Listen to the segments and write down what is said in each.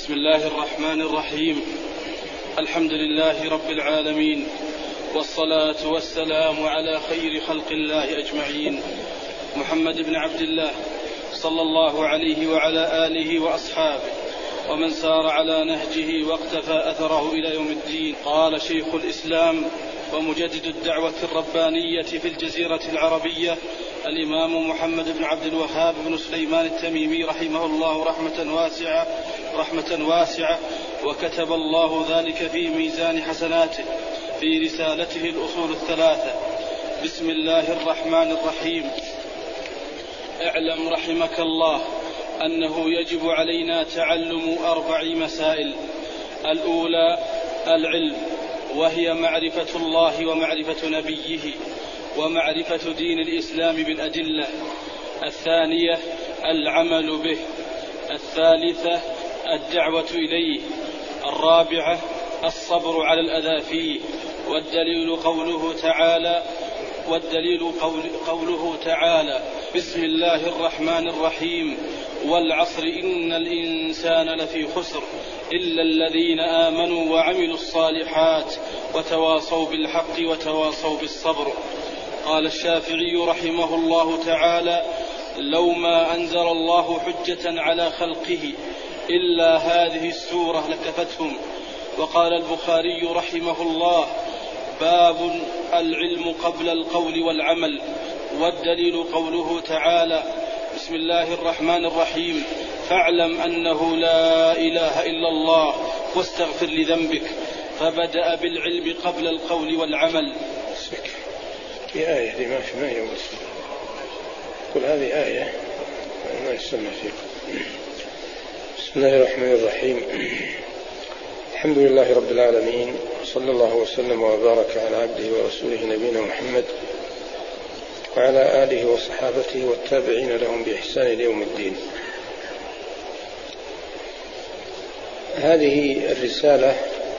بسم الله الرحمن الرحيم. الحمد لله رب العالمين، والصلاة والسلام على خير خلق الله أجمعين، محمد بن عبد الله صلى الله عليه وعلى آله وأصحابه ومن سار على نهجه واقتفى أثره إلى يوم الدين. قال شيخ الإسلام ومجدد الدعوة الربانية في الجزيرة العربية الإمام محمد بن عبد الوهاب بن سليمان التميمي رحمه الله رحمة واسعة، وكتب الله ذلك في ميزان حسناته في رسالته الأصول الثلاثة. بسم الله الرحمن الرحيم. اعلم رحمك الله أنه يجب علينا تعلم 4 مسائل. الأولى العلم، وهي معرفة الله ومعرفة نبيه ومعرفة دين الإسلام بالأدلة. الثانية العمل به. الثالثة الدعوة إليه. الرابعة الصبر على الأذى فيه. والدليل قوله تعالى بسم الله الرحمن الرحيم والعصر إن الإنسان لفي خسر إلا الذين آمنوا وعملوا الصالحات وتواصوا بالحق وتواصوا بالصبر. قال الشافعي رحمه الله تعالى لو ما أنزل الله حجة على خلقه إلا هذه السورة لكفتهم. وقال البخاري رحمه الله باب العلم قبل القول والعمل. والدليل قوله تعالى بسم الله الرحمن الرحيم فاعلم أنه لا إله إلا الله واستغفر لذنبك، فبدأ بالعلم قبل القول والعمل. في آية دي ما هي كل هذه آية ما يسمى فيها. بسم الله الرحمن الرحيم. الحمد لله رب العالمين، صلى الله وسلم وبارك على عبده ورسوله نبينا محمد وعلى آله وصحابته والتابعين لهم بإحسان إلى يوم الدين. هذه الرسالة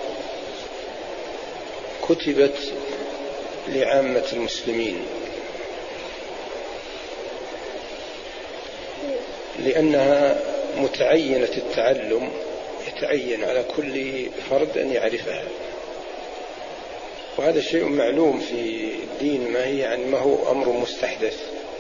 كتبت لعامة المسلمين لأنها متعينة التعلم، يتعين على كل فرد أن يعرفها، وهذا شيء معلوم في الدين، ما هو أمر مستحدث،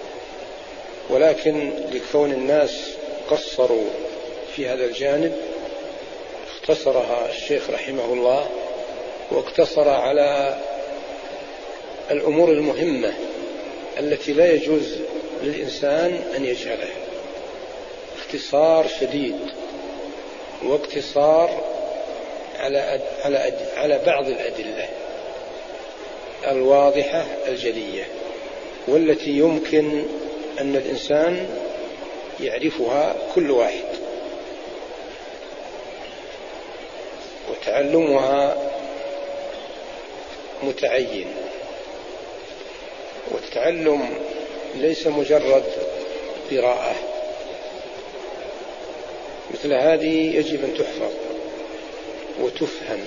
ولكن لكون الناس قصروا في هذا الجانب اختصرها الشيخ رحمه الله، واقتصر على الأمور المهمة التي لا يجوز للإنسان أن يجهلها، اختصار شديد واقتصار على بعض الأدلة الواضحة الجلية والتي يمكن أن الإنسان يعرفها كل واحد، وتعلمها متعين. والتعلم ليس مجرد قراءة، مثل هذه يجب أن تحفظ وتفهم،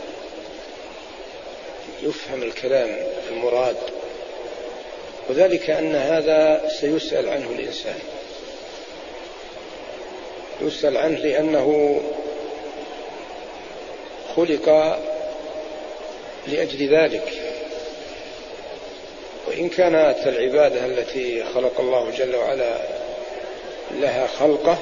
يفهم الكلام المراد، وذلك أن هذا سيسأل عنه الإنسان، يسأل عنه لأنه خلق لأجل ذلك. وإن كانت العبادة التي خلق الله جل وعلا لها خلقه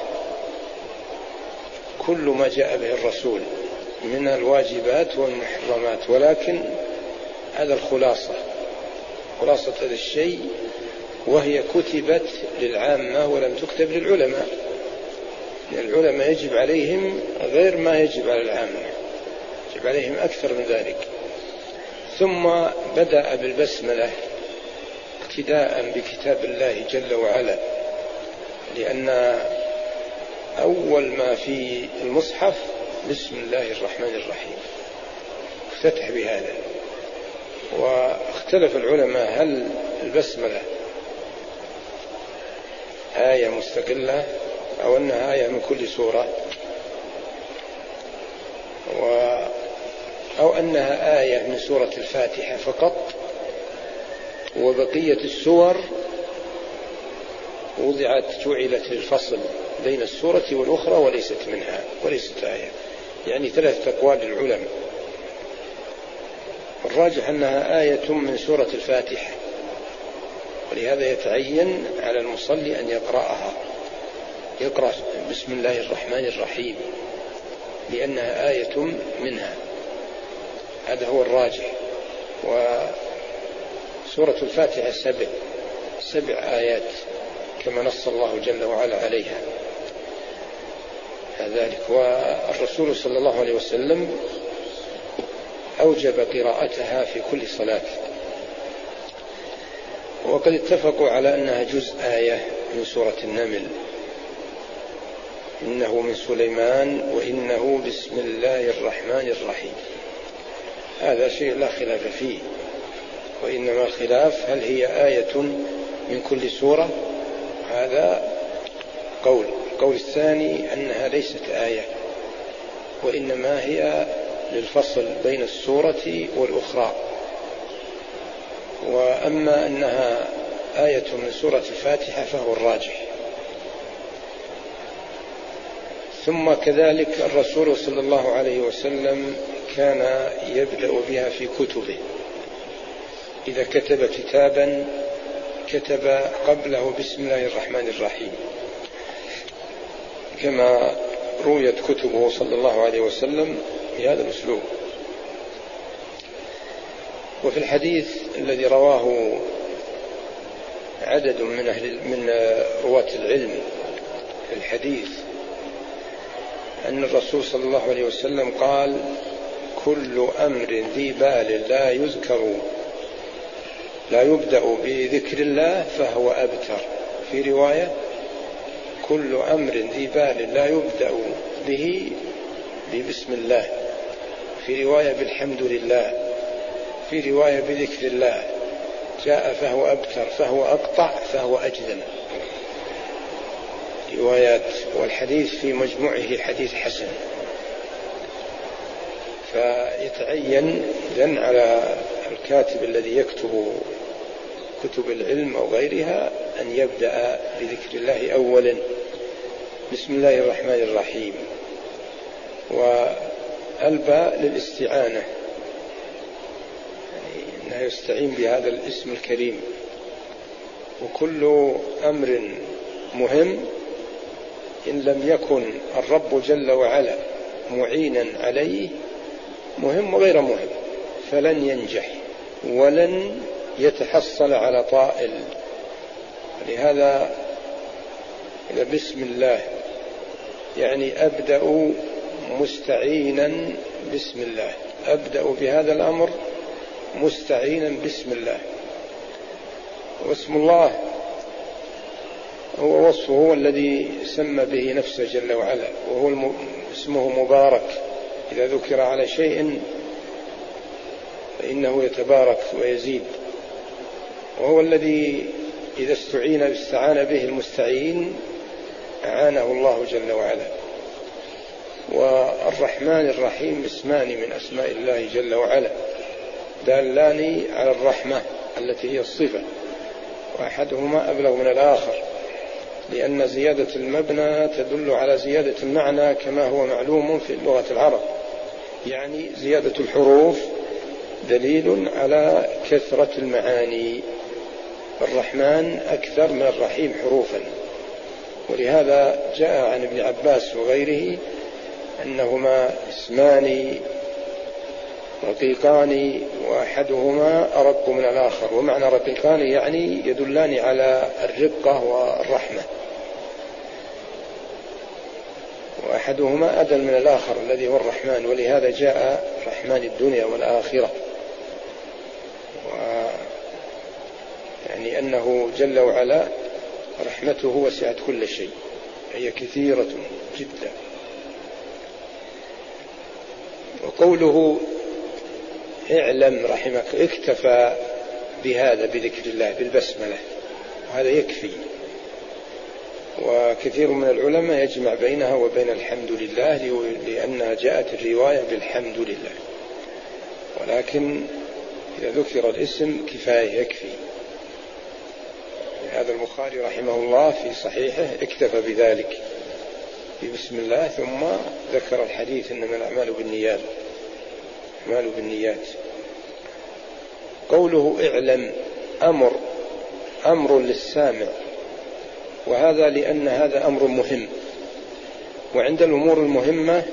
كل ما جاء به الرسول من الواجبات والمحرمات، ولكن هذا خلاصة هذا الشيء، وهي كتبت للعامة ولم تكتب للعلماء، لأن العلماء يجب عليهم غير ما يجب على العامة، يجب عليهم أكثر من ذلك. ثم بدأ بالبسملة اقتداء بكتاب الله جل وعلا، لأن أول ما في المصحف بسم الله الرحمن الرحيم، افتتح بهذا. واختلف العلماء هل البسملة آية مستقلة أو أنها آية من كل سورة، أو أنها آية من سورة الفاتحة فقط، وبقية السور وضعت جعلت للفصل بين السورة والأخرى وليست منها، وليست آية، يعني 3 أقوال للعلماء. الراجح أنها آية من سورة الفاتحة، ولهذا يتعين على المصلي أن يقرأها، يقرأ بسم الله الرحمن الرحيم لأنها آية منها، هذا هو الراجح. وسورة الفاتحة 7 آيات كما نص الله جل وعلا عليها ذلك. والرسول صلى الله عليه وسلم أوجب قراءتها في كل صلاة، وقد اتفقوا على أنها جزء آية من سورة النمل، إنه من سليمان وإنه بسم الله الرحمن الرحيم. هذا شيء لا خلاف فيه، وإنما الخلاف هل هي آية من كل سورة، هذا قول. القول الثاني أنها ليست آية، وإنما هي للفصل بين السورة والأخرى. وأما أنها آية من سورة الفاتحة فهو الراجح. ثم كذلك الرسول صلى الله عليه وسلم كان يبدأ بها في كتبه، إذا كتب كتابا كتب قبله بسم الله الرحمن الرحيم، كما رويت كتبه صلى الله عليه وسلم بهذا الأسلوب. وفي الحديث الذي رواه عدد من رواة العلم في الحديث أن الرسول صلى الله عليه وسلم قال: كل أمر ذي بال لا يبدأ بذكر الله فهو أبتر. في رواية: كل أمر ذي بال لا يبدأ به ببسم الله. في رواية: بالحمد لله. في رواية: بذكر الله. جاء فهو أبتر، فهو أقطع، فهو أجذم. روايات، والحديث في مجموعه حديث حسن. فيتعين إذن على الكاتب الذي يكتب كتب العلم أو غيرها أن يبدأ بذكر الله أولا، بسم الله الرحمن الرحيم. والباء للاستعانة، يعني أنه يستعين بهذا الاسم الكريم. وكل أمر مهم إن لم يكن الرب جل وعلا معينا عليه مهم وغير مهم فلن ينجح ولن يتحصل على طائل. لهذا إذا بسم الله يعني أبدأ مستعينا بسم الله، أبدأ بهذا الأمر مستعينا بسم الله. واسم الله هو وصفه، هو الذي سمى به نفسه جل وعلا، وهو اسمه مبارك. إذا ذكر على شيء فإنه يتبارك ويزيد. وهو الذي إذا استعان به المستعين أعانه الله جل وعلا. والرحمن الرحيم اسمان من أسماء الله جل وعلا دالان على الرحمة التي هي الصفة، وأحدهما أبلغ من الآخر، لأن زيادة المبنى تدل على زيادة المعنى كما هو معلوم في لغة العرب، يعني زيادة الحروف دليل على كثرة المعاني. الرحمن أكثر من الرحيم حروفا. ولهذا جاء عن ابن عباس وغيره أنهما اسمان رقيقان وأحدهما أرق من الآخر. ومعنى رقيقان يعني يدلان على الرقة والرحمة، وأحدهما أدل من الآخر الذي هو الرحمن. ولهذا جاء رحمن الدنيا والآخرة، يعني أنه جل وعلا رحمته وسعت كل شيء، هي كثيرة جدا. وقوله اعلم رحمك، اكتفى بهذا بذكر الله بالبسملة، وهذا يكفي. وكثير من العلماء يجمع بينها وبين الحمد لله لأنها جاءت الرواية بالحمد لله، ولكن إذا ذكر الاسم كفاية يكفي. هذا البخاري رحمه الله في صحيحه اكتفى بذلك بسم الله، ثم ذكر الحديث إنما الأعمال بالنيات. قوله اعلم أمر للسامع، وهذا لأن هذا أمر مهم، وعند الأمور المهمة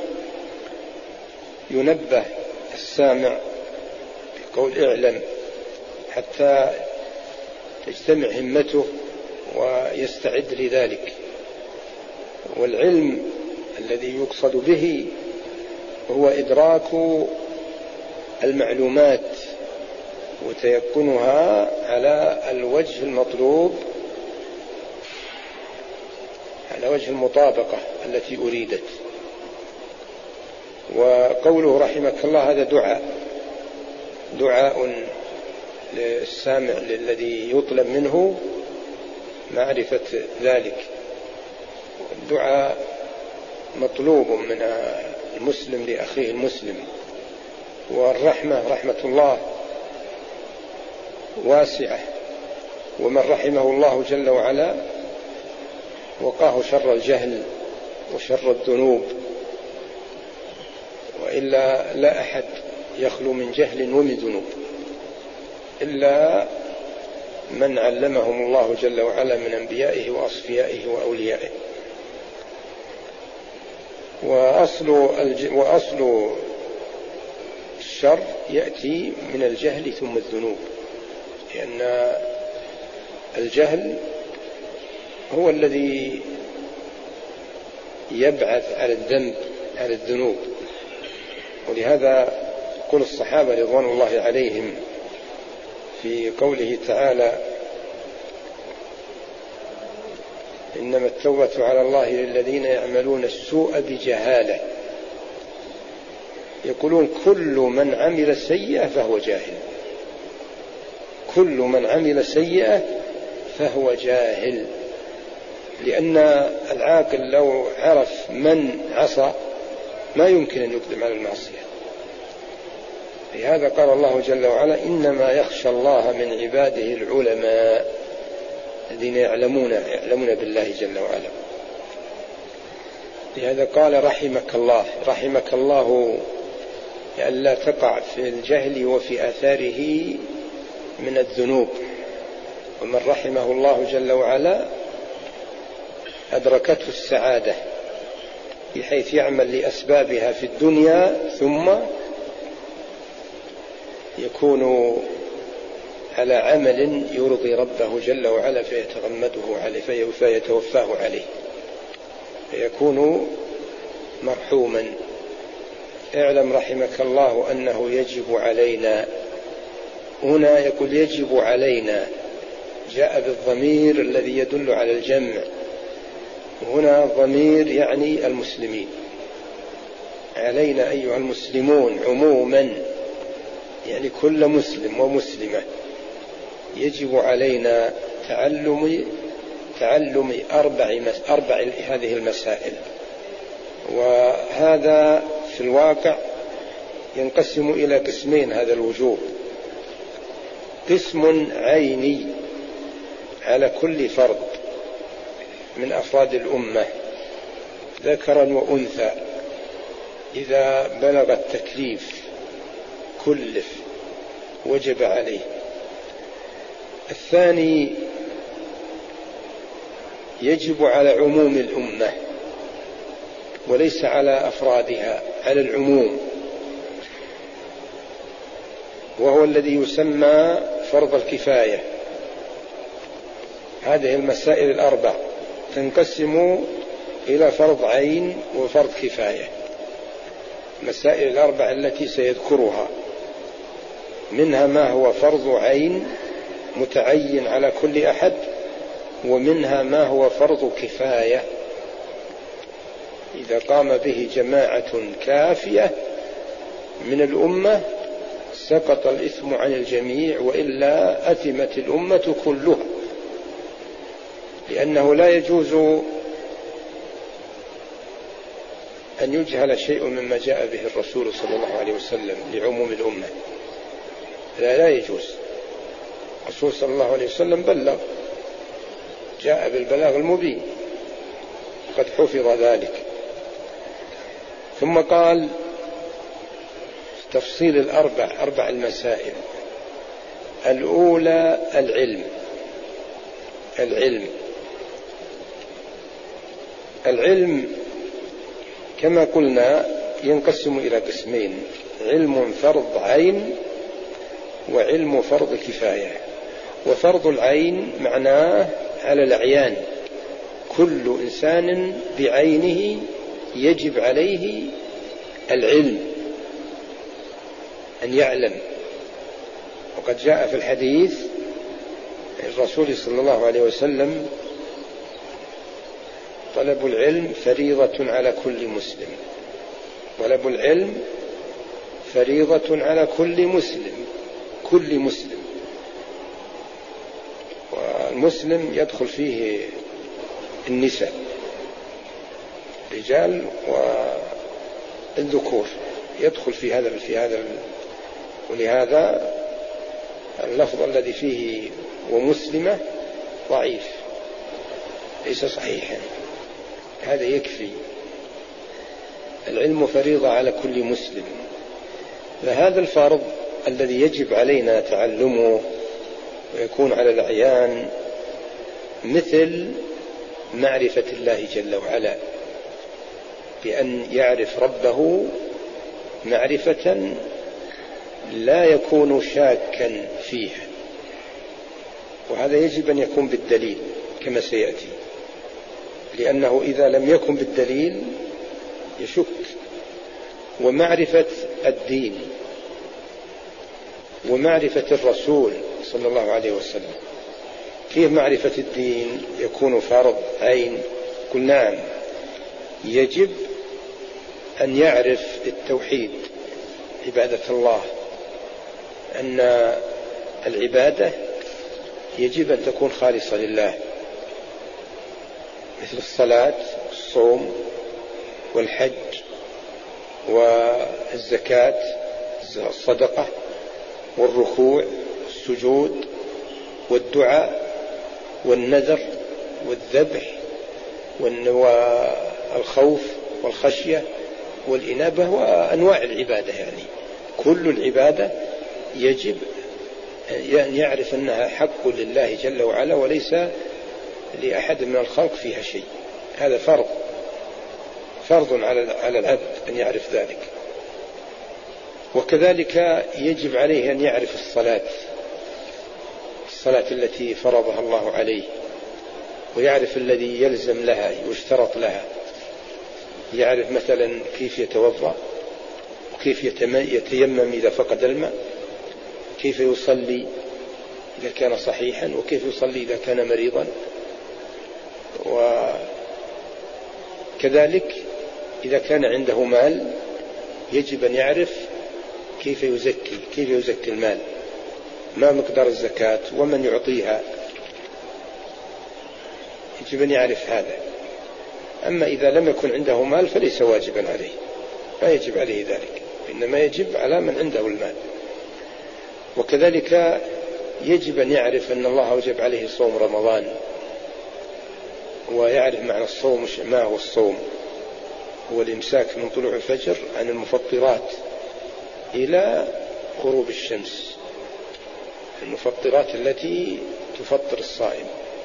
ينبه السامع بقول اعلم حتى تجتمع همته ويستعد لذلك. والعلم الذي يقصد به هو إدراك المعلومات وتيقنها على الوجه المطلوب، على وجه المطابقة التي أريدت. وقوله رحمك الله هذا دعاء للسامع الذي يطلب منه معرفة ذلك. الدعاء مطلوب من المسلم لأخيه المسلم، والرحمة رحمة الله واسعة، ومن رحمه الله جل وعلا وقاه شر الجهل وشر الذنوب، وإلا لا أحد يخلو من جهل ومن ذنوب إلا من علمهم الله جل وعلا من أنبيائه وأصفيائه وأوليائه. وأصل الشر يأتي من الجهل ثم الذنوب، لأن الجهل هو الذي يبعث على الذنب، على الذنوب. ولهذا يقول الصحابة رضوان الله عليهم في قوله تعالى إنما التوبة على الله للذين يعملون السوء بجهالة، يقولون كل من عمل سيئة فهو جاهل، كل من عمل سيئة فهو جاهل. لأن العاقل لو عرف من عصى ما يمكن أن يقدم على المعصية. لهذا قال الله جل وعلا إنما يخشى الله من عباده العلماء الذين يعلمون بالله جل وعلا. لهذا قال رحمك الله لئلا تقع في الجهل وفي آثاره من الذنوب. ومن رحمه الله جل وعلا أدركته السعادة بحيث يعمل لأسبابها في الدنيا ثم يكون على عمل يرضي ربه جل وعلا فيتغمده عليه فيتوفاه عليه فيكون مرحوما. اعلم رحمك الله أنه يجب علينا، هنا يقول يجب علينا، جاء بالضمير الذي يدل على الجمع، هنا ضمير يعني المسلمين، علينا أيها المسلمون عموما، يعني كل مسلم ومسلمة يجب علينا تعلم أربع هذه المسائل. وهذا في الواقع ينقسم إلى قسمين هذا الوجوب: قسم عيني على كل فرد من أفراد الأمة ذكرا وأنثى إذا بلغ التكليف كلف وجب عليه. الثاني يجب على عموم الأمة وليس على أفرادها، على العموم، وهو الذي يسمى فرض الكفاية. هذه المسائل الأربع تنقسم إلى فرض عين وفرض كفاية. المسائل الأربع التي سيذكرها منها ما هو فرض عين متعين على كل أحد، ومنها ما هو فرض كفاية إذا قام به جماعة كافية من الأمة سقط الإثم عن الجميع، وإلا أثمت الأمة كلها، لأنه لا يجوز أن يجهل شيء مما جاء به الرسول صلى الله عليه وسلم لعموم الأمة، لا يجوز. الرسول صلى الله عليه وسلم بلغ جاء بالبلاغ المبين، قد حفظ ذلك. ثم قال تفصيل أربع المسائل. الأولى العلم كما قلنا ينقسم إلى قسمين: علم فرض عين وعلم فرض كفاية. وفرض العين معناه على الأعيان، كل إنسان بعينه يجب عليه العلم، أن يعلم. وقد جاء في الحديث الرسول صلى الله عليه وسلم: طلب العلم فريضة على كل مسلم. طلب العلم فريضة على كل مسلم. والمسلم يدخل فيه النساء، الرجال والذكور يدخل في هذا ولهذا اللفظ الذي فيه ومسلمة ضعيف ليس صحيحا، هذا يكفي. العلم فريضة على كل مسلم، فهذا الفرض الذي يجب علينا تعلمه ويكون على الأعيان، مثل معرفة الله جل وعلا، بأن يعرف ربه معرفة لا يكون شاكا فيها، وهذا يجب أن يكون بالدليل كما سيأتي، لأنه إذا لم يكن بالدليل يشك. ومعرفة الدين ومعرفة الرسول صلى الله عليه وسلم. كيف معرفة الدين يكون فرض عين؟ قل نعم، يجب أن يعرف التوحيد، عبادة الله، أن العبادة يجب أن تكون خالصة لله، مثل الصلاة والصوم والحج والزكاة، الصدقة والركوع والسجود والدعاء والنذر والذبح والخوف والخشية والإنابة وأنواع العبادة. يعني كل العبادة يجب أن يعرف أنها حق لله جل وعلا وليس لأحد من الخلق فيها شيء. هذا فرض على العبد أن يعرف ذلك. وكذلك يجب عليه أن يعرف الصلاة التي فرضها الله عليه، ويعرف الذي يلزم لها ويشترط لها. يعرف مثلا كيف يتوضأ، وكيف يتيمم إذا فقد الماء، كيف يصلي إذا كان صحيحا، وكيف يصلي إذا كان مريضا. وكذلك إذا كان عنده مال يجب أن يعرف كيف يزكي المال، ما مقدار الزكاة ومن يعطيها، يجب أن يعرف هذا. أما إذا لم يكن عنده مال فليس واجبا عليه، ما يجب عليه ذلك، إنما يجب على من عنده المال. وكذلك يجب أن يعرف أن الله أوجب عليه صوم رمضان، ويعرف معنى الصوم. ما هو الصوم؟ هو الإمساك من طلوع الفجر عن المفطرات إلى غروب الشمس، المفطرات التي تفطر الصائم.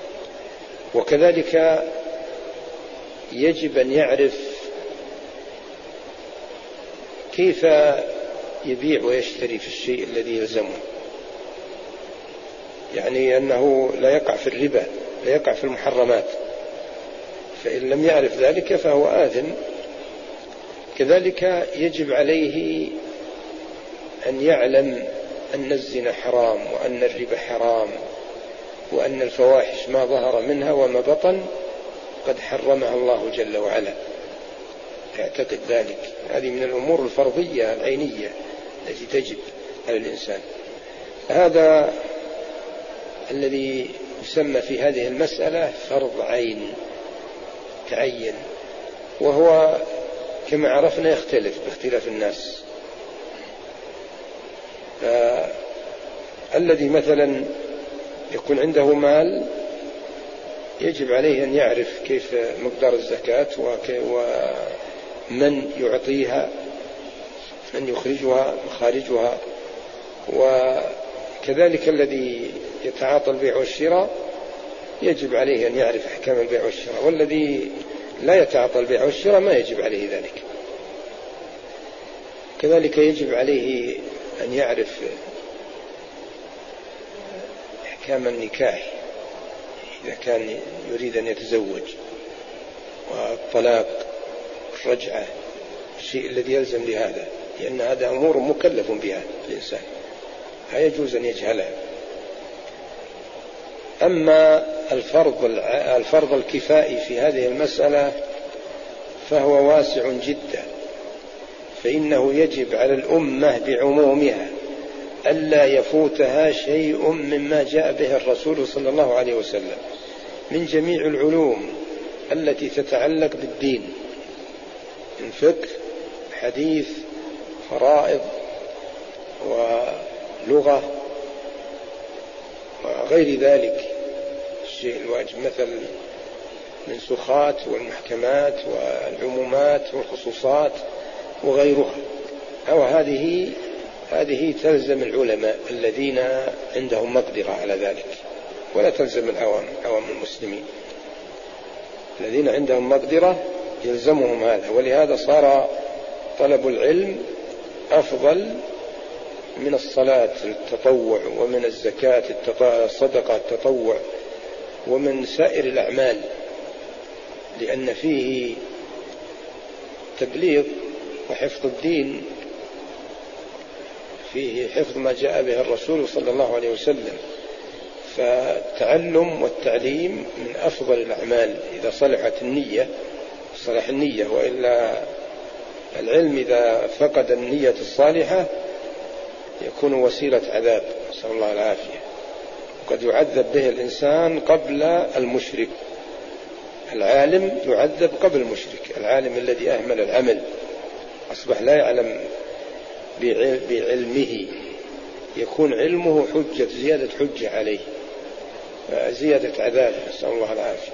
وكذلك يجب أن يعرف كيف يبيع ويشتري في الشيء الذي يلزمه، يعني أنه لا يقع في الربا، لا يقع في المحرمات، فإن لم يعرف ذلك فهو آثم. كذلك يجب عليه أن يعلم أن الزنا حرام، وأن الربا حرام، وأن الفواحش ما ظهر منها وما بطن قد حرمها الله جل وعلا، يعتقد ذلك. هذه من الأمور الفرضية العينية التي تجب على الإنسان. هذا الذي يسمى في هذه المسألة فرض عين، تعين، وهو كما عرفنا يختلف باختلاف الناس. فالذي مثلا يكون عنده مال يجب عليه أن يعرف كيف مقدار الزكاة ومن يعطيها، من يخرجها، مخارجها. وكذلك الذي يتعاطى البيع والشراء يجب عليه أن يعرف أحكام البيع والشراء، والذي لا يتعاطى البيع والشراء ما يجب عليه ذلك. كذلك يجب عليه أن يعرف أحكام النكاح إذا كان يريد أن يتزوج، والطلاق، الرجعة، الشيء الذي يلزم لهذا، لأن هذا أمور مكلف بها الإنسان، لا يجوز أن يجهلها. أما الفرض الكفائي في هذه المسألة فهو واسع جدا، فإنه يجب على الأمة بعمومها ألا يفوتها شيء مما جاء به الرسول صلى الله عليه وسلم من جميع العلوم التي تتعلق بالدين، من فقه، حديث، فرائض، ولغة، وغير ذلك الشيء الواجب، مثل المنسوخات والمحكمات والعمومات والخصوصات وغيرها. أو هذه تلزم العلماء الذين عندهم مقدرة على ذلك، ولا تلزم عوام المسلمين. الذين عندهم مقدرة يلزمهم هذا، ولهذا صار طلب العلم أفضل من الصلاة التطوع، ومن الزكاة الصدقة التطوع، ومن سائر الأعمال، لأن فيه تبليغ وحفظ الدين، فيه حفظ ما جاء به الرسول صلى الله عليه وسلم. فالتعلم والتعليم من أفضل الأعمال إذا صلحت النية، صلح النية، وإلا العلم إذا فقد النية الصالحة يكون وسيلة عذاب، نسأل الله العافية. وقد يعذب به الإنسان قبل المشرك. العالم يعذب قبل المشرك، العالم الذي أهمل العمل أصبح لا يعلم بعلمه، يكون علمه حجة، زيادة حجة عليه، زيادة عذاب، نسأل الله العافية.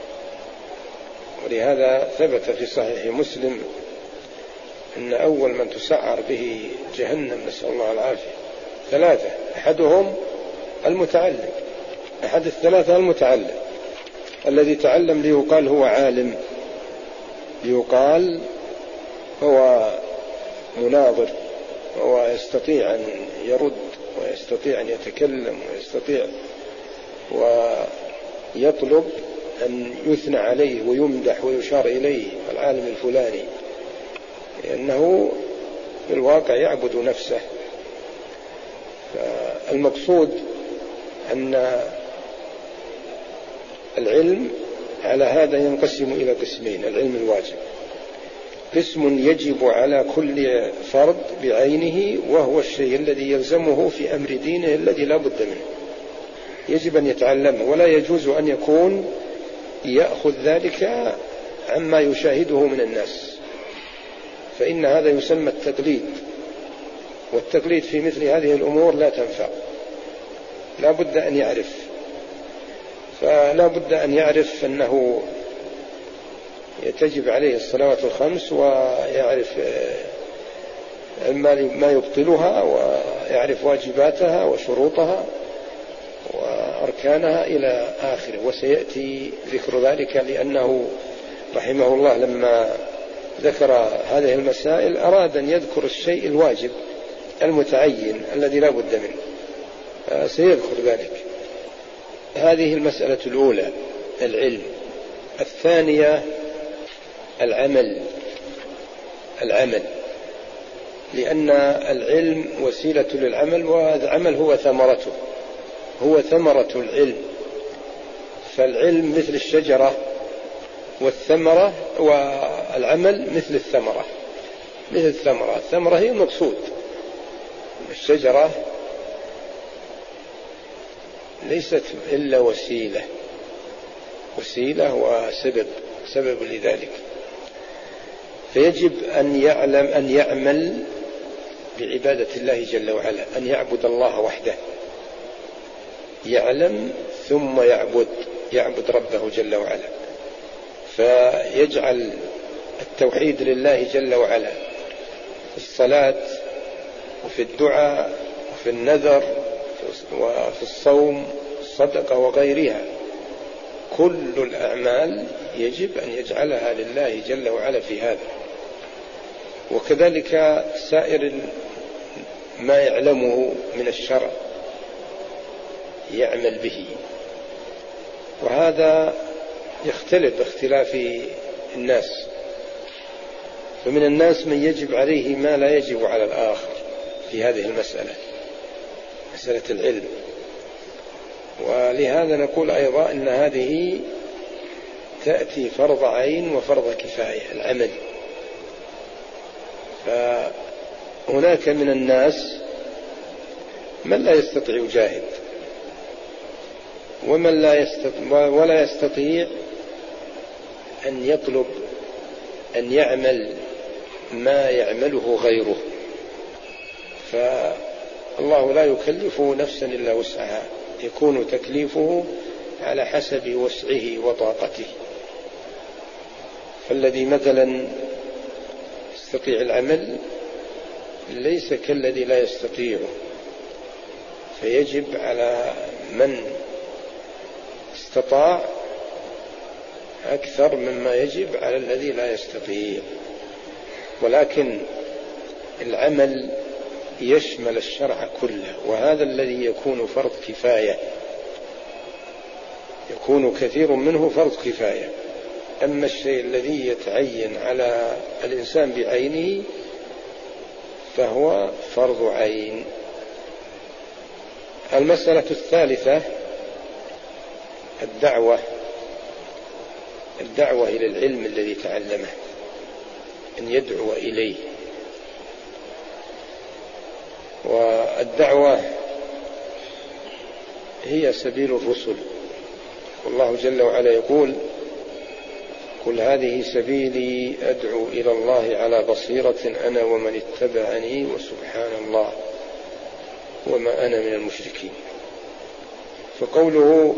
ولهذا ثبت في صحيح مسلم أن أول من تسعر به جهنم، نسأل الله العافية، 3، أحدهم المتعلم، أحد الثلاثة المتعلم، الذي تعلم ليقال هو عالم، ليقال هو مناظر، وهو يستطيع أن يرد، ويستطيع أن يتكلم، ويستطيع ويطلب أن يثنى عليه ويمدح ويشار إليه العالم الفلاني، لأنه في الواقع يعبد نفسه. فالمقصود أن العلم على هذا ينقسم إلى قسمين: العلم الواجب، قسم يجب على كل فرد بعينه، وهو الشيء الذي يلزمه في أمر دينه الذي لا بد منه، يجب أن يتعلمه، ولا يجوز أن يكون يأخذ ذلك عما يشاهده من الناس، فإن هذا يسمى التقليد، والتقليد في مثل هذه الأمور لا تنفع. لا بد أن يعرف، فلا بد أن يعرف أنه تجب عليه الصلوات الخمس، ويعرف ما يبطلها، ويعرف واجباتها وشروطها وأركانها إلى آخره. وسيأتي ذكر ذلك، لأنه رحمه الله لما ذكر هذه المسائل أراد أن يذكر الشيء الواجب المتعين الذي لا بد منه، سيذكر ذلك. هذه المسألة الأولى، العلم. الثانية العمل، لأن العلم وسيلة للعمل، وهذا العمل هو ثمرته، هو ثمرة العلم. فالعلم مثل الشجرة، والثمرة، والعمل مثل الثمرة، مثل الثمرة. الثمرة هي المقصود، الشجرة ليست إلا وسيلة وسبب لذلك. فيجب أن يعمل بعبادة الله جل وعلا، أن يعبد الله وحده، يعلم ثم يعبد، يعبد ربه جل وعلا، فيجعل التوحيد لله جل وعلا في الصلاة وفي الدعاء وفي النذر وفي الصوم الصدقة وغيرها. كل الأعمال يجب أن يجعلها لله جل وعلا في هذا، وكذلك سائر ما يعلمه من الشرع يعمل به. وهذا يختلف باختلاف الناس، فمن الناس من يجب عليه ما لا يجب على الآخر في هذه المسألة، مسألة العلم. ولهذا نقول أيضا أن هذه تأتي فرض عين وفرض كفاية العمل. فهناك من الناس من لا يستطيع يجاهد، ومن ولا يستطيع أن يطلب أن يعمل ما يعمله غيره، فالله لا يكلف نفسا إلا وسعها، يكون تكليفه على حسب وسعه وطاقته. فالذي مثلا يستطيع العمل ليس كالذي لا يستطيعه، فيجب على من استطاع أكثر مما يجب على الذي لا يستطيع. ولكن العمل يشمل الشرع كله، وهذا الذي يكون فرض كفاية، يكون كثير منه فرض كفاية. أما الشيء الذي يتعين على الإنسان بعينه فهو فرض عين. المسألة الثالثة الدعوة إلى العلم الذي تعلمه، أن يدعو إليه. والدعوة هي سبيل الرسل، والله جل وعلا يقول: قل هذه سبيلي أدعو إلى الله على بصيرة أنا ومن اتبعني وسبحان الله وما أنا من المشركين. فقوله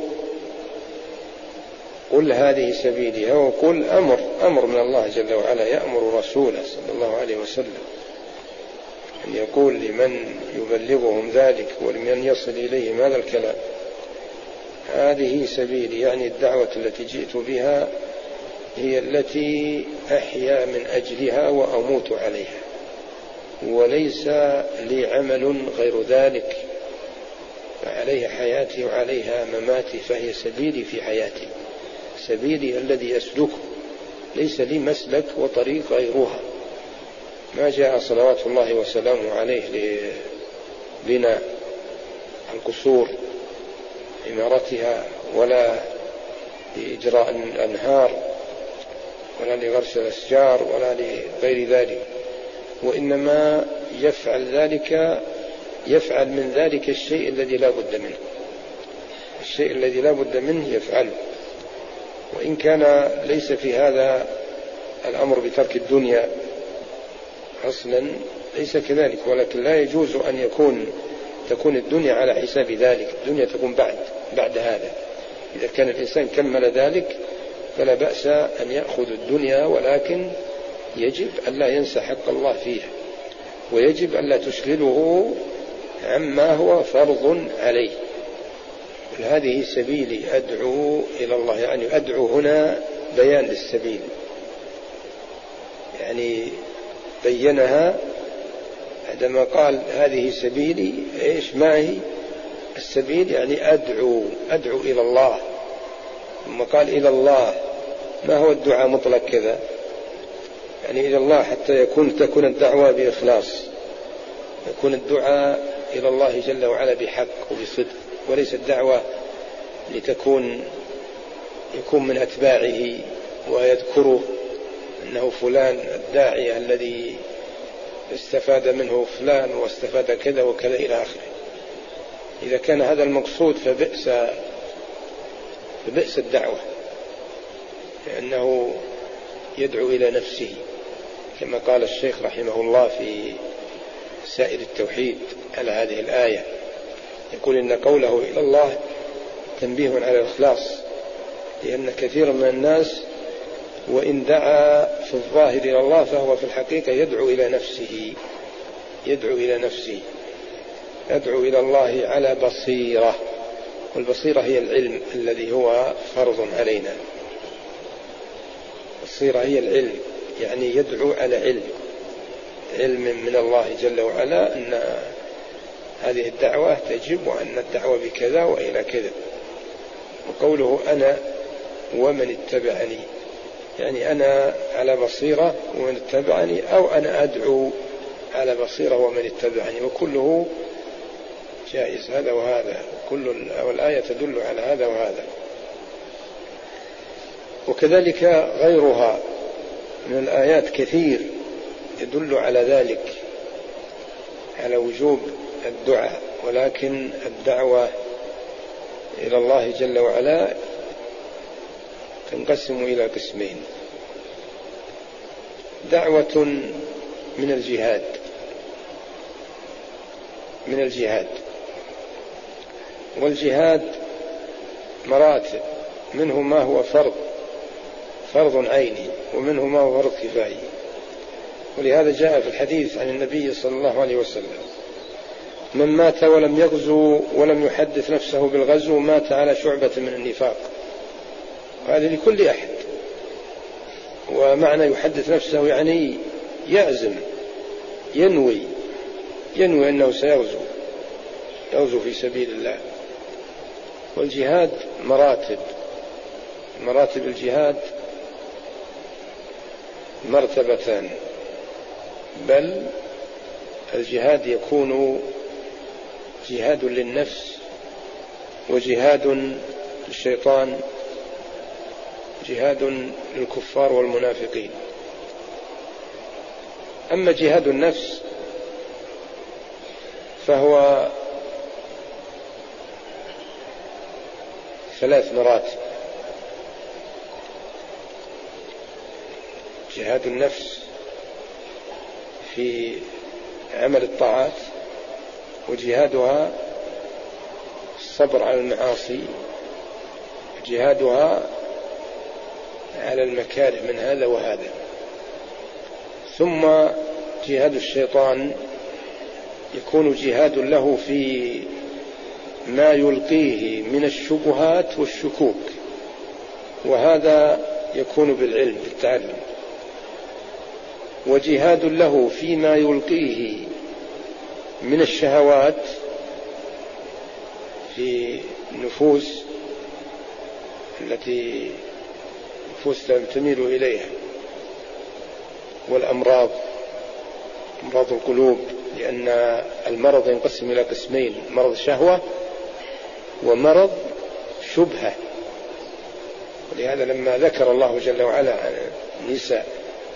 قل هذه سبيلي هو قل أمر من الله جل وعلا، يأمر رسوله صلى الله عليه وسلم أن يقول لمن يبلغهم ذلك ولمن يصل إليهم هذا الكلام: هذه سبيلي، يعني الدعوة التي جئت بها هي التي أحيا من أجلها وأموت عليها، وليس لي عمل غير ذلك، فعليها حياتي وعليها مماتي، فهي سبيلي في حياتي، سبيلي الذي أسلكه، ليس لي مسلك وطريق غيرها. ما جاء صلوات الله وسلامه عليه لبناء القصور عمارتها، ولا لإجراء الأنهار، ولا لغرس الأشجار، ولا لغير ذلك، وإنما يفعل من ذلك الشيء الذي لا بد منه، الشيء الذي لا بد منه يفعله. وإن كان ليس في هذا الأمر بترك الدنيا أصلا، ليس كذلك، ولكن لا يجوز أن تكون الدنيا على حساب ذلك، الدنيا تكون بعد هذا. إذا كان الإنسان كمل ذلك فلا بأس أن يأخذ الدنيا، ولكن يجب أن لا ينسى حق الله فيها، ويجب أن لا تشغله عما هو فرض عليه. هذه سبيلي أدعو إلى الله، يعني أدعو هنا بيان للسبيل، يعني بينها عندما قال هذه سبيلي. إيش ما هي السبيل؟ يعني أدعو إلى الله. ثم قال إلى الله، ما هو الدعاء مطلق كذا؟ يعني إلى الله حتى تكون الدعوة بإخلاص، يكون الدعاء إلى الله جل وعلا بحق وبصدق، وليس الدعوة يكون من أتباعه ويذكره أنه فلان الداعية الذي استفاد منه فلان واستفاد كذا وكذا إلى آخره. إذا كان هذا المقصود فبئس الدعوة، لأنه يدعو إلى نفسه، كما قال الشيخ رحمه الله في سائر التوحيد على هذه الآية، يقول إن قوله إلى الله تنبيه على الإخلاص، لأن كثير من الناس وإن دعا في الظاهر إلى الله فهو في الحقيقة يدعو إلى نفسه، يدعو إلى الله على بصيرة، والبصيرة هي العلم الذي هو فرض علينا. البصيرة هي العلم، يعني يدعو على علم من الله جل وعلا أن هذه الدعوة تجب، وأن الدعوة بكذا وإلى كذا. وقوله أنا ومن اتبعني، يعني أنا على بصيرة ومن اتبعني، أو أنا أدعو على بصيرة ومن اتبعني، وكله جائز هذا وهذا، والآية تدل على هذا وهذا. وكذلك غيرها من الآيات كثير يدل على ذلك، على وجوب الدعاء، ولكن الدعوة إلى الله جل وعلا تنقسم إلى قسمين: دعوة من الجهاد، والجهاد مراتب، منه ما هو فرض عيني، ومنه ما هو فرض كفاية. ولهذا جاء في الحديث عن النبي صلى الله عليه وسلم: من مات ولم يغزو ولم يحدث نفسه بالغزو مات على شعبة من النفاق. هذا لكل أحد. ومعنى يحدث نفسه يعني يعزم، ينوي أنه سيغزو في سبيل الله. والجهاد مراتب الجهاد مرتبتان، بل الجهاد يكون جهاد للنفس، وجهاد للشيطان، جهاد للكفار والمنافقين. أما جهاد النفس فهو 3 مراتب: جهاد النفس في عمل الطاعات، وجهادها الصبر على المعاصي، جهادها على المكاره من هذا وهذا. ثم جهاد الشيطان يكون جهاد له في ما يلقيه من الشبهات والشكوك، وهذا يكون بالعلم بالتعلم. وجهاد له فيما يلقيه من الشهوات في النفوس التي نفوس تميل إليها، والأمراض، أمراض القلوب، لأن المرض ينقسم إلى قسمين: مرض شهوة ومرض شبهة. ولهذا لما ذكر الله جل وعلا عن النساء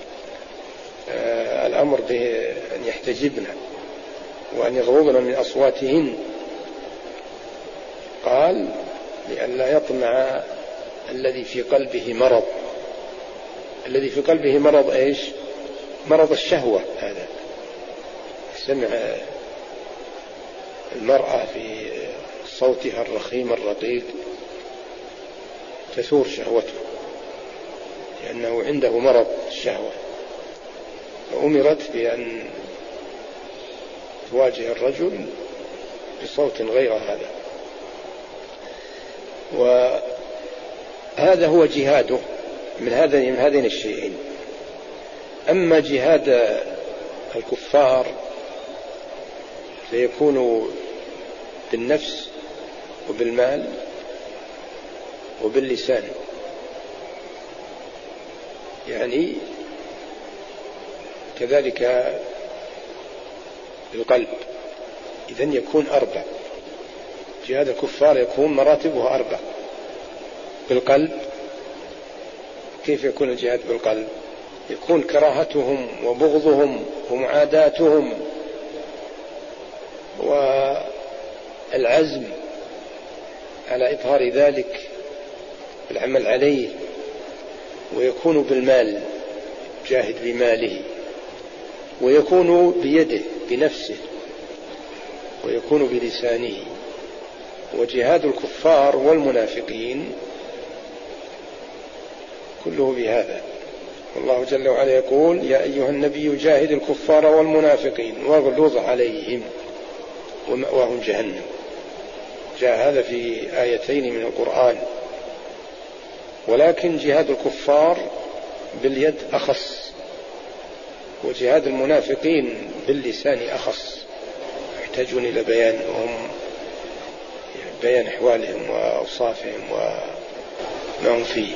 الأمر بأن يحتجبن وأن يغضضن من أصواتهن، قال: لئلا يطمع الذي في قلبه مرض. الذي في قلبه مرض إيش؟ مرض الشهوة. هذا سمع المرأة في صوتها الرخيم الرقيق تثور شهوته، لأنه عنده مرض الشهوة، فأمرت بأن تواجه الرجل بصوت غير هذا. وهذا هو جهاده من هذين الشيئين. أما جهاد الكفار فيكون بالنفس وبالمال وباللسان، يعني كذلك بالقلب. إذن يكون 4. جهاد الكفار يكون مراتبه 4. بالقلب، كيف يكون الجهاد بالقلب؟ يكون كراهتهم وبغضهم ومعاداتهم والعزم على إظهار ذلك، العمل عليه. ويكون بالمال، جاهد بماله، ويكون بيده بنفسه، ويكون بلسانه. وجهاد الكفار والمنافقين كله بهذا. والله جل وعلا يقول: يا أيها النبي جاهد الكفار والمنافقين واغلظ عليهم ومأواهم جهنم. جاء هذا في آيتين من القرآن. ولكن جهاد الكفار باليد أخص، وجهاد المنافقين باللسان أخص، يحتاجون إلى بيان، وهم بيان أحوالهم وأوصافهم وما هم فيه.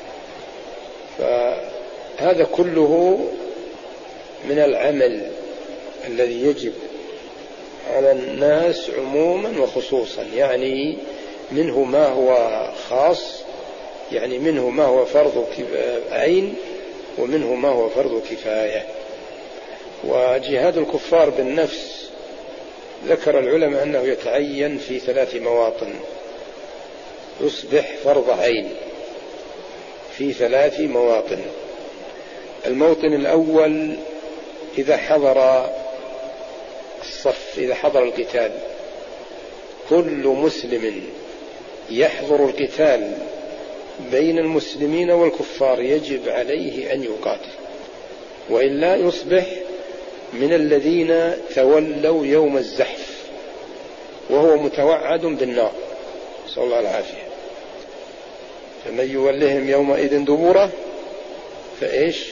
فهذا كله من العمل الذي يجب على الناس عموما وخصوصا، يعني منه ما هو خاص، يعني منه ما هو فرض عين، ومنه ما هو فرض كفاية. وجهاد الكفار بالنفس ذكر العلماء أنه يتعين في 3 مواطن، يصبح فرض عين في 3 مواطن. الموطن الأول إذا حضر الصف، إذا حضر القتال، كل مسلم يحضر القتال بين المسلمين والكفار يجب عليه أن يقاتل، وإلا يصبح من الذين تولوا يوم الزحف، وهو متوعد بالنار، نسأل الله العافية. فمن يولهم يومئذ دبوره فإيش؟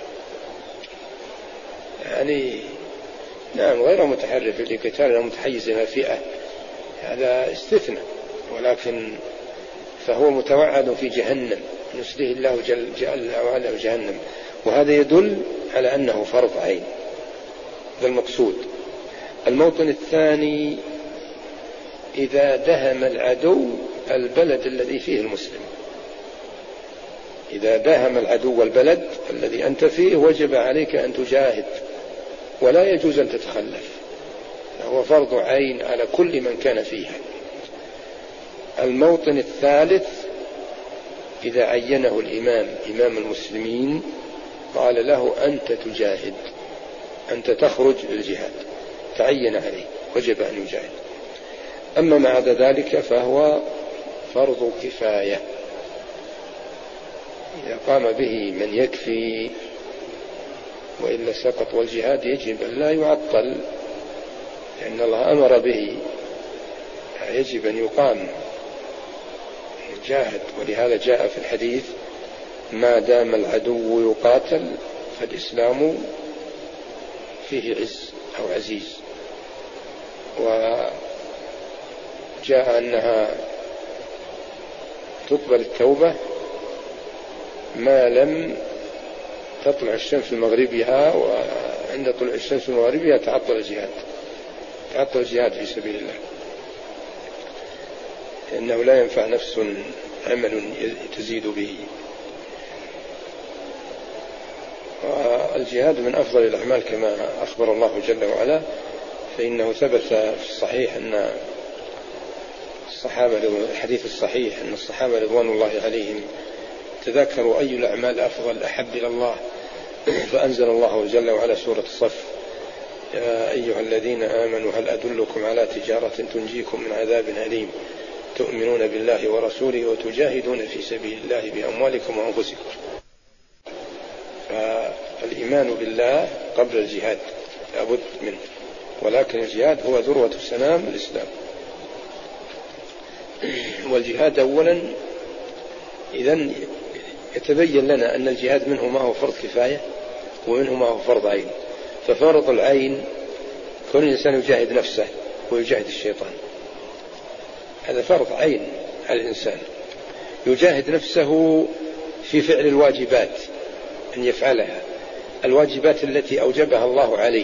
يعني نعم غير متحرف لقتال متحيز إلى فئة، هذا استثناء، ولكن فهو متوعد في جهنم، نسليه الله جل وعلا جهنم، وهذا يدل على أنه فرض عين. هذا المقصود. الموطن الثاني إذا دهم العدو البلد الذي فيه المسلم، إذا داهم العدو البلد الذي أنت فيه وجب عليك أن تجاهد، ولا يجوز أن تتخلف، فهو فرض عين على كل من كان فيها. الموطن الثالث إذا عينه الإمام، إمام المسلمين، قال له: أنت تجاهد، أنت تخرج للجهاد، تعين عليه، وجب أن يجاهد. أما ما عدا ذلك فهو فرض كفاية، إذا قام به من يكفي وإلا سقط. والجهاد يجب أن لا يعطل، لأن الله أمر به، يجب أن يقام جاهد. ولهذا جاء في الحديث: ما دام العدو يقاتل فالإسلام فيه عز أو عزيز. وجاء أنها تقبل التوبة ما لم تطلع الشمس من مغربها، وعند طلوع الشمس من مغربها تعطل الجهاد، تعطل الجهاد في سبيل الله، لأنه لا ينفع نفس عمل تزيد به. والجهاد من أفضل الأعمال كما أخبر الله جل وعلا، فإنه ثبت في الصحيح أن الصحابة، الحديث الصحيح أن الصحابة رضوان الله عليهم تذكروا أي الأعمال أفضل أحب إلى الله، فأنزل الله جل وعلا سورة الصف: يا أيها الذين آمنوا هل أدلكم على تجارة تنجيكم من عذاب أليم تؤمنون بالله ورسوله وتجاهدون في سبيل الله بأموالكم وأنفسكم. فالإيمان بالله قبل الجهاد لابد منه، ولكن الجهاد هو ذروة سنام الإسلام. والجهاد أولا إذن يتبين لنا أن الجهاد منه ما هو فرض كفاية ومنه ما هو فرض عين. ففرض العين كون الإنسان يجاهد نفسه ويجاهد الشيطان، هذا فرض عين على الإنسان، يجاهد نفسه في فعل الواجبات، أن يفعلها الواجبات التي أوجبها الله عليه،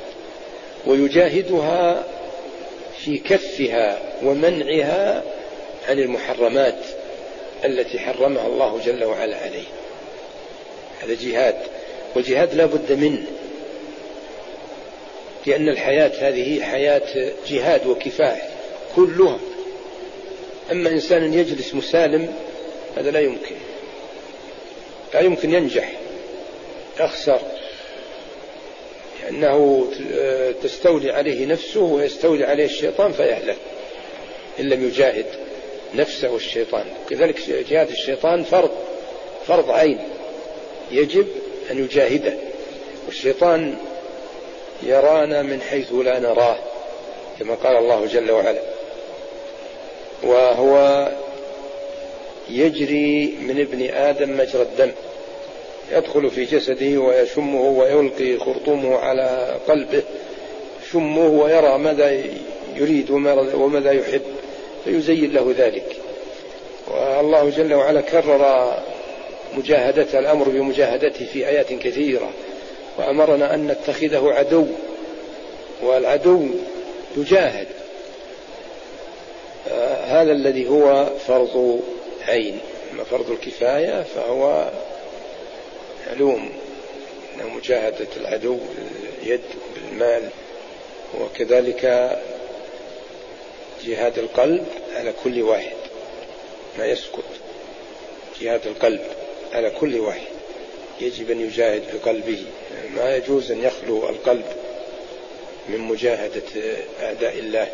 ويجاهدها في كفها ومنعها عن المحرمات التي حرمها الله جل وعلا عليه. هذا جهاد، والجهاد لا بد منه، لأن الحياة هذه حياة جهاد وكفاح كلها. أما إنسان يجلس مسالم هذا لا يمكن ينجح، يخسر، لأنه تستولي عليه نفسه ويستولي عليه الشيطان فيهلك إن لم يجاهد نفسه والشيطان. كذلك جهاد الشيطان فرض فرض عين يجب أن يجاهده. والشيطان يرانا من حيث لا نراه كما قال الله جل وعلا، وهو يجري من ابن آدم مجرى الدم، يدخل في جسده ويشمه ويلقي خرطومه على قلبه، يشمه ويرى ماذا يريد وماذا يحب فيزين له ذلك. والله جل وعلا كرر مجاهدة الأمر بمجاهدته في آيات كثيرة، وأمرنا أن نتخذه عدو، والعدو يجاهد. هذا الذي هو فرض عين. أما فرض الكفاية فهو معلوم، مجاهدة العدو باليد بالمال، وكذلك جهاد القلب على كل واحد ما يسكت. جهاد القلب على كل واحد يجب أن يجاهد بقلبه، ما يجوز أن يخلو القلب من مجاهدة أعداء الله.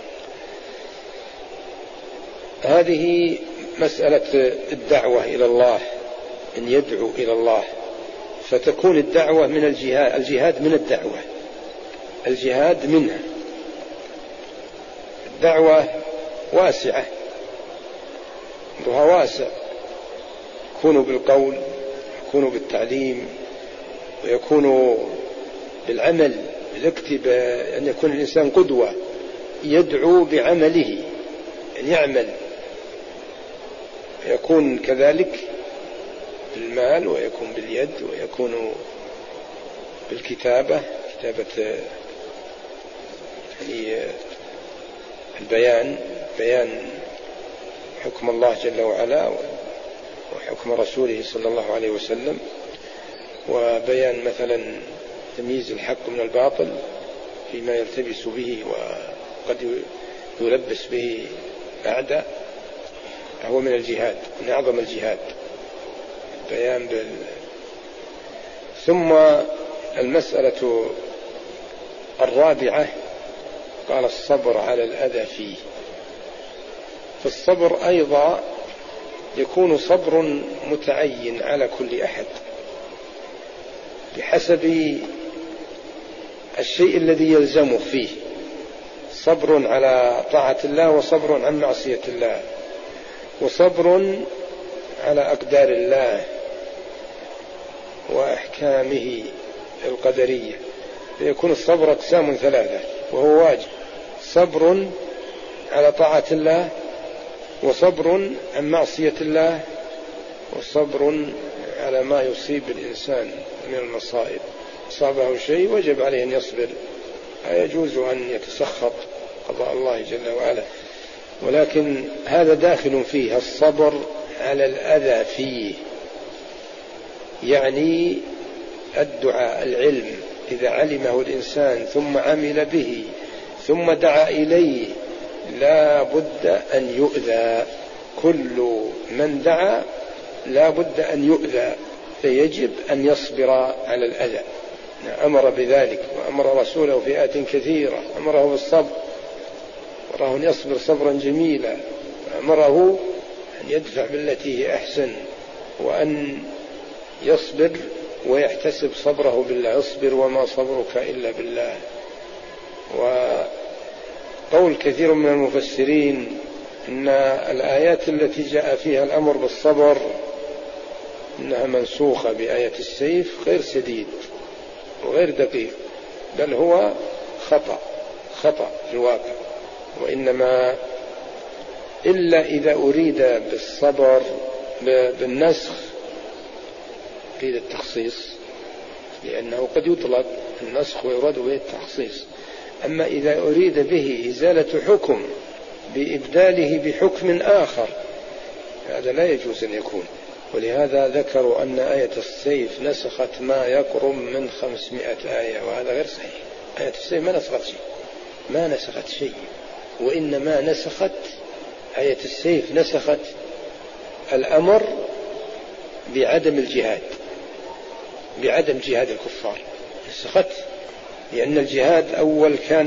هذه مسألة الدعوة إلى الله، أن يدعو إلى الله، فتكون الدعوة من الجهاد من الدعوة، الجهاد منها. الدعوة واسعة، أمرها واسع، يكون بالقول، يكون بالتعليم، ويكون بالعمل، أن يكون الإنسان قدوة، يدعو بعمله، أن يعمل، يكون كذلك بالمال، ويكون باليد، ويكون بالكتابة، كتابة يعني بيان حكم الله جل وعلا وحكم رسوله صلى الله عليه وسلم، وبيان مثلا تمييز الحق من الباطل فيما يلتبس به وقد يلبس به أعداء. هو من الجهاد، من أعظم الجهاد بيان ثم المسألة الرابعة قال الصبر على الأذى فيه. فالصبر أيضا يكون صبر متعين على كل أحد بحسب الشيء الذي يلزمه فيه، صبر على طاعة الله، وصبر عن معصية الله، وصبر على أقدار الله وأحكامه القدرية. فيكون الصبر أقسام ثلاثة وهو واجب: صبر على طاعة الله، وصبر عن معصية الله، وصبر على ما يصيب الإنسان من المصائب. أصابه شيء وجب عليه أن يصبر، لا يجوز أن يتسخط قضاء الله جل وعلا، ولكن هذا داخل فيه الصبر على الأذى فيه، يعني الدعاء، العلم إذا علمه الإنسان ثم عمل به ثم دعا إليه لا بد أن يؤذى. كل من دعا لا بد أن يؤذى، فيجب أن يصبر على الأذى. أمر بذلك، وأمر رسوله في آيات كثيرة، أمره بالصبر، أمره أن يصبر صبرا جميلا، أمره أن يدفع بالتي هي أحسن، وأن يصبر ويحتسب صبره بالله: اصبر وما صبرك إلا بالله. وقول كثير من المفسرين أن الآيات التي جاء فيها الأمر بالصبر إنها منسوخة بآية السيف غير سديد وغير دقيق، بل هو خطأ في الواقع، وإنما إلا إذا أريد بالصبر بالنسخ أريد التخصيص، لأنه قد يطلق النسخ ويراد به التخصيص. أما إذا أريد به إزالة حكم بإبداله بحكم آخر هذا لا يجوز أن يكون. ولهذا ذكروا أن آية السيف نسخت ما يقرب من 500 آية، وهذا غير صحيح. آية السيف ما نسخت شيء، وإنما نسخت آية السيف نسخت الأمر بعدم الجهاد، بعدم جهاد الكفار، نسخت، لأن الجهاد أول كان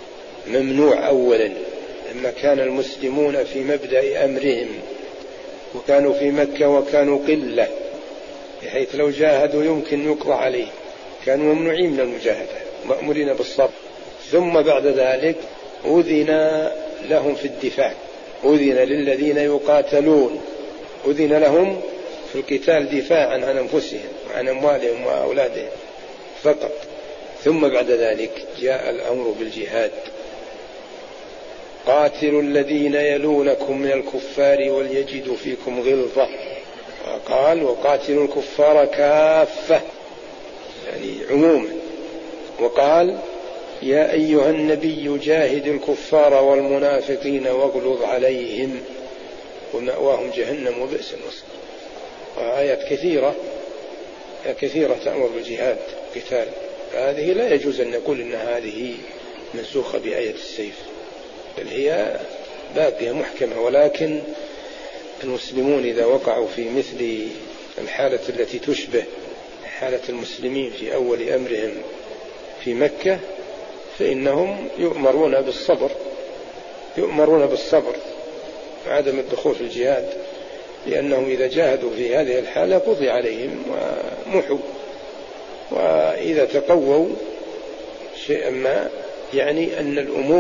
ممنوع أولا، لما كان المسلمون في مبدأ أمرهم وكانوا في مكة وكانوا قلة، بحيث لو جاهدوا يمكن يقضى عليه، كانوا ممنوعين من المجاهدة، مأمورين بالصبر. ثم بعد ذلك أذن لهم في الدفاع، أذن للذين يقاتلون، أذن لهم في القتال دفاعا عن أنفسهم وعن أموالهم وأولادهم فقط. ثم بعد ذلك جاء الأمر بالجهاد، قاتلوا الذين يلونكم من الكفار وليجدوا فيكم غلظة، وقال وقاتلوا الكفار كافة، يعني عموما. وقال يا أيها النبي جاهد الكفار والمنافقين واغلظ عليهم ومأواهم جهنم وبئس المصير. وآيات كثيرة تأمر بالجهاد قتال، هذه لا يجوز أن نقول إن هذه منسوخة بآية السيف، بل هي باقية محكمة. ولكن المسلمون إذا وقعوا في مثل الحالة التي تشبه حالة المسلمين في أول أمرهم في مكة، فإنهم يؤمرون بالصبر وعدم الدخول في الجهاد، لأنهم إذا جاهدوا في هذه الحالة قضي عليهم ومحوا. وإذا تقووا شيئا ما، يعني أن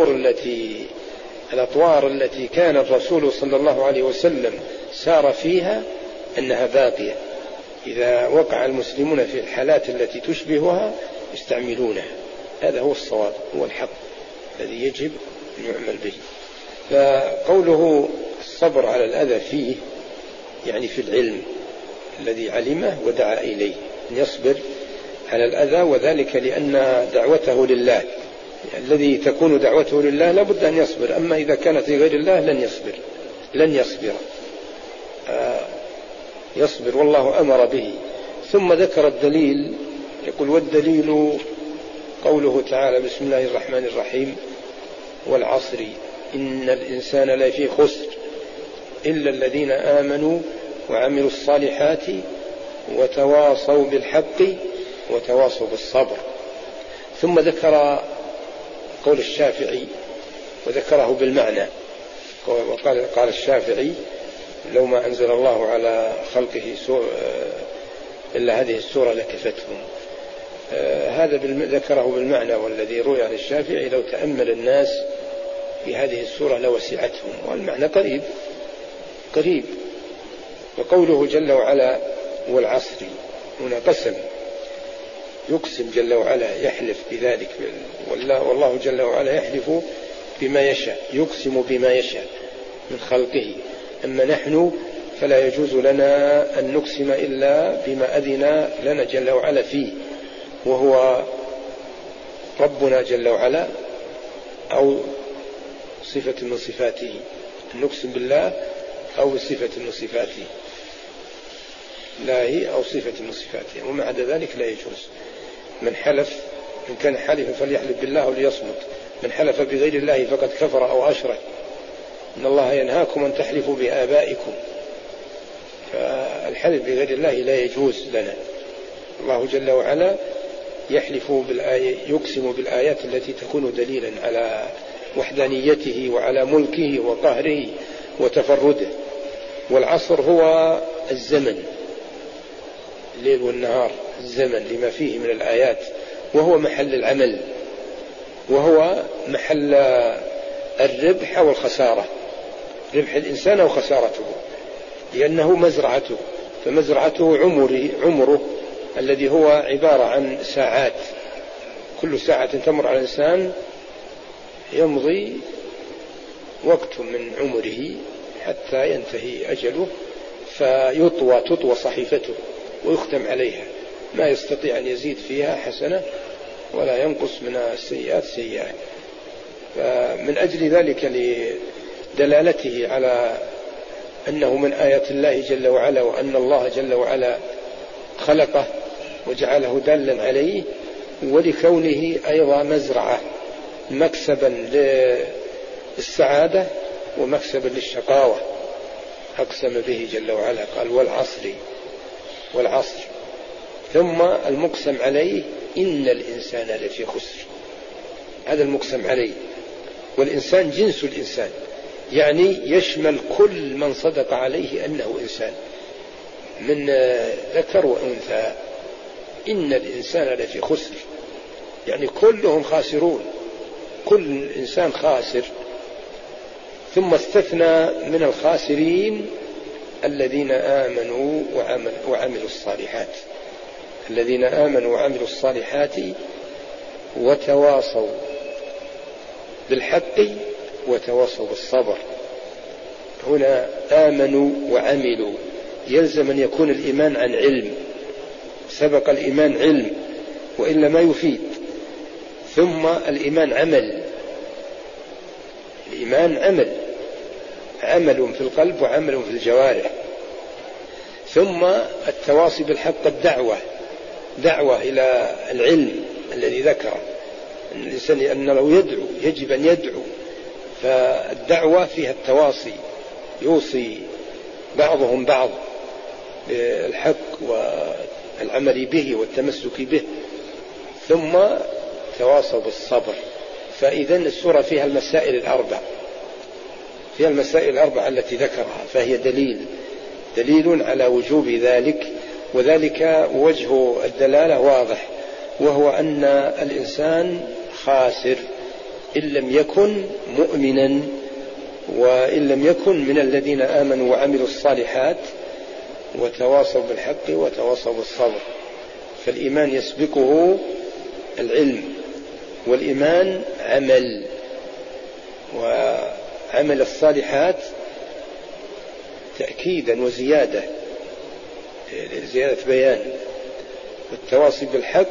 الأطوار التي كان الرسول صلى الله عليه وسلم سار فيها أنها باقية. إذا وقع المسلمون في الحالات التي تشبهها يستعملونها، هذا هو الصواب، هو الحق الذي يجب أن يعمل به. فقوله الصبر على الأذى فيه يعني في العلم الذي علمه ودعا إليه، أن يصبر على الأذى، وذلك لأن دعوته لله، الذي تكون دعوته لله لابد أن يصبر، أما إذا كانت لغير الله لن يصبر يصبر والله أمر به. ثم ذكر الدليل، يقول والدليل قوله تعالى بسم الله الرحمن الرحيم والعصر إن الإنسان لفي خسر إلا الذين آمنوا وعملوا الصالحات وتواصوا بالحق وتواصوا بالصبر. ثم ذكر قول الشافعي وذكره بالمعنى، قال الشافعي لو ما أنزل الله على خلقه إلا هذه السورة لكفتهم. هذا ذكره بالمعنى، والذي روي عن الشافعي لو تأمل الناس في هذه السورة لوسعتهم، والمعنى قريب. وقوله جل وعلا والعصر هنا قسم، يقسم جل وعلا، يحلف بذلك، والله جل وعلا يحلف بما يشاء، يقسم بما يشاء من خلقه. أما نحن فلا يجوز لنا أن نقسم إلا بما أذن لنا جل وعلا فيه، وهو ربنا جل وعلا أو صفة من صفاته، أن نقسم بالله أو بصفة من صفاته الله أو صفة من صفاته، ومع ذلك لا يجوز. من حلف إن كان حالفا فليحلف بالله أو ليصمت، من حلف بغير الله فقد كفر أو أشرك. إن الله ينهاكم أن تحلفوا بآبائكم، فالحلف بغير الله لا يجوز لنا. الله جل وعلا يقسم بالآيات التي تكون دليلا على وحدانيته وعلى ملكه وقهره وتفرده. والعصر هو الزمن، الليل والنهار، الزمن لما فيه من الآيات، وهو محل العمل، وهو محل الربح والخسارة، ربح الإنسان وخسارته، لأنه مزرعته، فمزرعته عمره الذي هو عبارة عن ساعات، كل ساعة تمر على الإنسان يمضي وقت من عمره حتى ينتهي أجله، تطوى صحيفته ويختم عليها، ما يستطيع أن يزيد فيها حسنة ولا ينقص من السيئات سيئة. فمن أجل ذلك لدلالته على أنه من آيات الله جل وعلا، وأن الله جل وعلا خلقه وجعله دالا عليه، ولكونه أيضا مزرعة، مكسبا للسعادة ومكسبا للشقاوة، أقسم به جل وعلا، قال والعصر. ثم المقسم عليه إن الإنسان لفي خسر، هذا المقسم عليه. والإنسان يعني يشمل كل من صدق عليه أنه إنسان من ذكر وأنثى. إن الإنسان لفي خسر، يعني كلهم خاسرون، كل إنسان خاسر. ثم استثنى من الخاسرين الذين آمنوا وعملوا الصالحات، الذين آمنوا وعملوا الصالحات وتواصوا بالحق وتواصوا بالصبر. هنا آمنوا وعملوا، يلزم أن يكون الإيمان عن علم، سبق الإيمان علم وإلا ما يفيد. ثم الإيمان عمل، الإيمان عمل، عمل في القلب وعمل في الجوارح. ثم التواصي بالحق الدعوة، دعوة إلى العلم الذي ذكره الإنسان، أنه لو يدعو يجب أن يدعو، فالدعوة فيها التواصي، يوصي بعضهم بعض بالحق والعمل به والتمسك به. ثم تواصوا بالصبر. فإذا السورة فيها المسائل الأربع، فيها المسائل الأربع التي ذكرها، فهي دليل على وجوب ذلك. وذلك وجه الدلالة واضح، وهو أن الإنسان خاسر إن لم يكن مؤمنا، وإن لم يكن من الذين آمنوا وعملوا الصالحات وتواصوا بالحق وتواصوا بالصبر. فالإيمان يسبقه العلم، والإيمان عمل، وعمل الصالحات تأكيدا وزيادة، زيادة بيان. والتواصي بالحق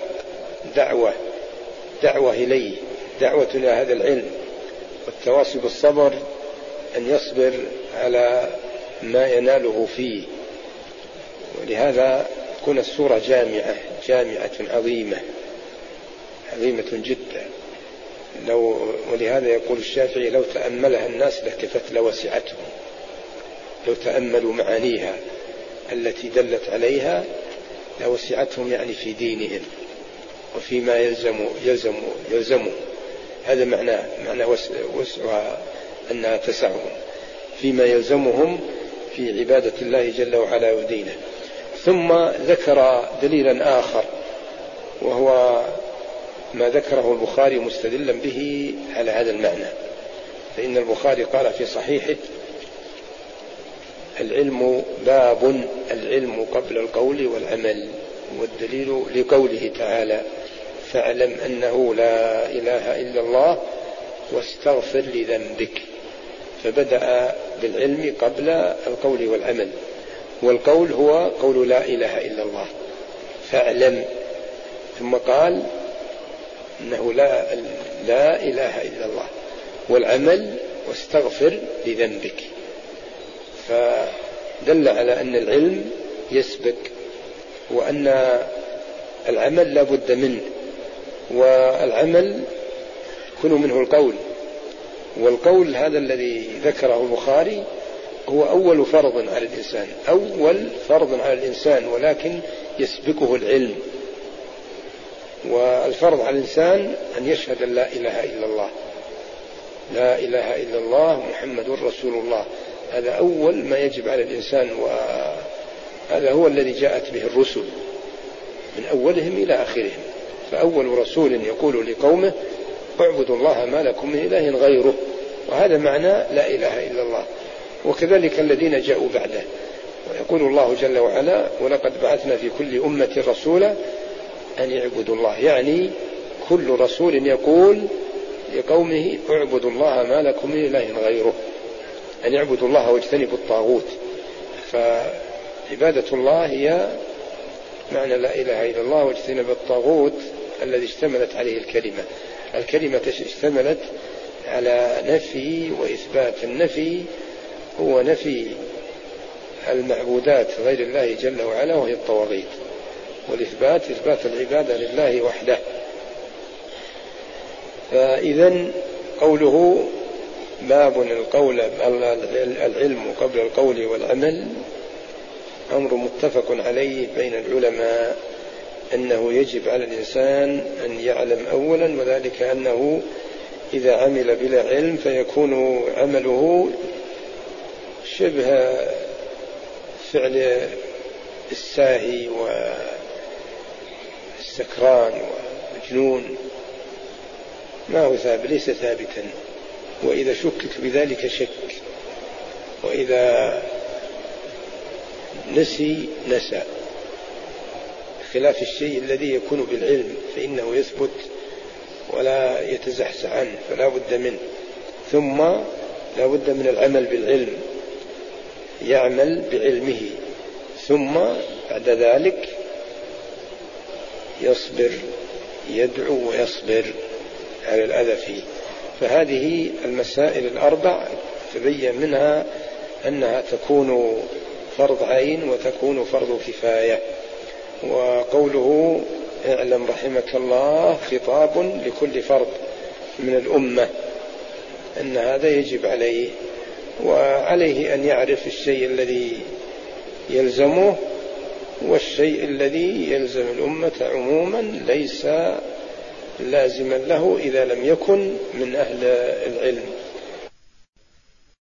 دعوة إليه، دعوة إلى هذا العلم. والتواصي بالصبر أن يصبر على ما يناله فيه. ولهذا تكون السورة جامعة عظيمة جدا. ولهذا يقول الشافعي: لو تأملها الناس لكفت لوسعتهم. لو تأملوا معانيها التي دلت عليها لوسعتهم، يعني في دينهم وفيما يلزموا. هذا معنى وسعها، أنها تسعهم فيما يلزمهم في عبادة الله جل وعلا ودينه. ثم ذكر دليلا آخر، وهو ما ذكره البخاري مستدلا به على هذا المعنى. فإن البخاري قال في صحيحه: العلم باب، العلم قبل القول والعمل. والدليل لقوله تعالى: فاعلم أنه لا إله إلا الله واستغفر لذنبك. فبدأ بالعلم قبل القول والعمل. والقول هو قول لا إله إلا الله، فاعلم. ثم قال أنه لا إله إلا الله. والعمل: واستغفر لذنبك. فدل على أن العلم يسبق، وأن العمل لا بد منه. والعمل يكون منه القول. والقول هذا الذي ذكره البخاري هو أول فرض على الإنسان، أول فرض على الإنسان، ولكن يسبقه العلم. والفرض على الإنسان أن يشهد أن لا إله إلا الله، لا إله إلا الله محمد رسول الله. هذا أول ما يجب على الإنسان، وهذا هو الذي جاءت به الرسل من أولهم إلى آخرهم. فأول رسول يقول لقومه: اعبدوا الله ما لكم من إله غيره. وهذا معنى لا إله إلا الله. وكذلك الذين جاءوا بعده. ويقول الله جل وعلا: ولقد بعثنا في كل أمة رسولا أن يعبدوا الله. يعني كل رسول يقول لقومه: اعبدوا الله ما لكم من إله غيره، أن يعبدوا الله واجتنبوا الطاغوت. فعبادة الله هي معنى لا إله إلا الله واجتنب الطاغوت الذي اشتملت عليه الكلمة اشتملت على نفي وإثبات. النفي هو نفي المعبودات غير الله جل وعلا وهي الطواغيت، والإثبات إثبات العبادة لله وحده. فإذن قوله باب العلم قبل القول والعمل أمر متفق عليه بين العلماء، أنه يجب على الإنسان أن يعلم أولا، وذلك أنه إذا عمل بلا علم فيكون عمله شبه فعل الساهي والسكران والمجنون، ما هو ثابت، ليس ثابتا. وإذا شكك بذلك شك، وإذا نسي خلاف الشيء الذي يكون بالعلم فإنه يثبت ولا يتزحزح عنه، فلا بد منه. ثم لا بد من العمل بالعلم، يعمل بعلمه، ثم بعد ذلك يصبر، يدعو ويصبر على الأذى فيه. فهذه المسائل الأربع تبين منها أنها تكون فرض عين وتكون فرض كفاية. وقوله اعلم رحمك الله خطاب لكل فرد من الأمة، أن هذا يجب عليه، وعليه أن يعرف الشيء الذي يلزمه والشيء الذي يلزم الأمة عموما ليس لازما له إذا لم يكن من أهل العلم.